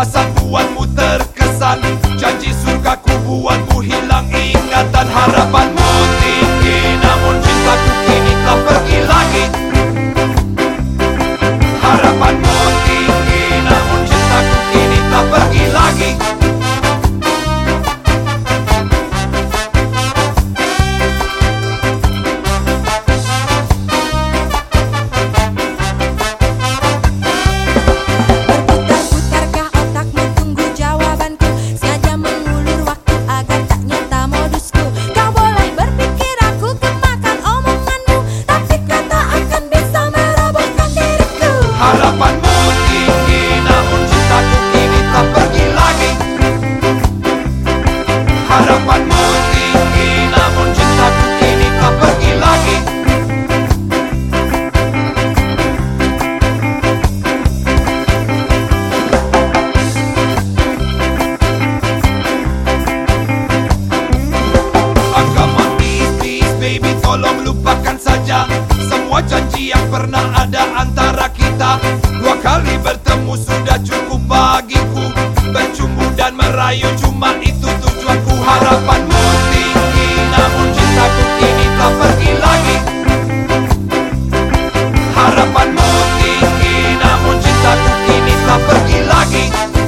pasang buatmu terkesan. Janji surgaku buatmu hilang ingatan. Harapanmu tinggi namun cintaku kini telah pergi lagi. Harapanmu tinggi namun cintaku kini telah pergi lagi. Berputar-putarkah otakmu tunggu jawabanku? Sengaja mengulur waktu agar tak nyata modusku. Kau boleh berpikir aku kemakan omonganmu, tapi kau tak akan bisa merobohkan diriku. Harapanmu tinggi namun cintaku kini telah pergi lagi. Harapanmu tinggi namun cintaku kini telah pergi lagi. Agama please baby tolong lupakan saja semua janji yang pernah ada antara kita. Dua kali bertemu sudah cukup bagiku. Bercumbu dan merayu cuma itu tujuanku. Harapanmu tinggi namun cintaku kini telah pergi lagi. Harapanmu tinggi namun cintaku kini telah pergi lagi.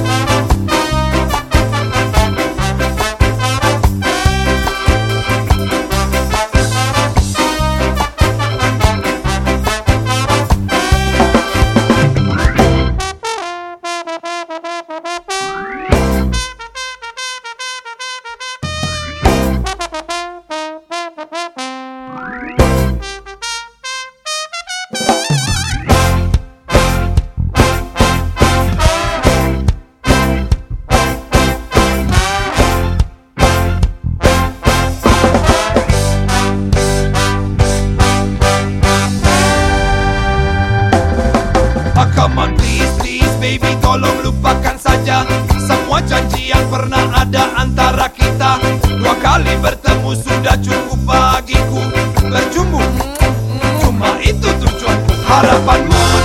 Come on please baby tolong lupakan saja semua janji yang pernah ada antara kita. Dua kali bertemu sudah cukup bagiku. Bercumbu cuma itu tujuanku. Harapanmu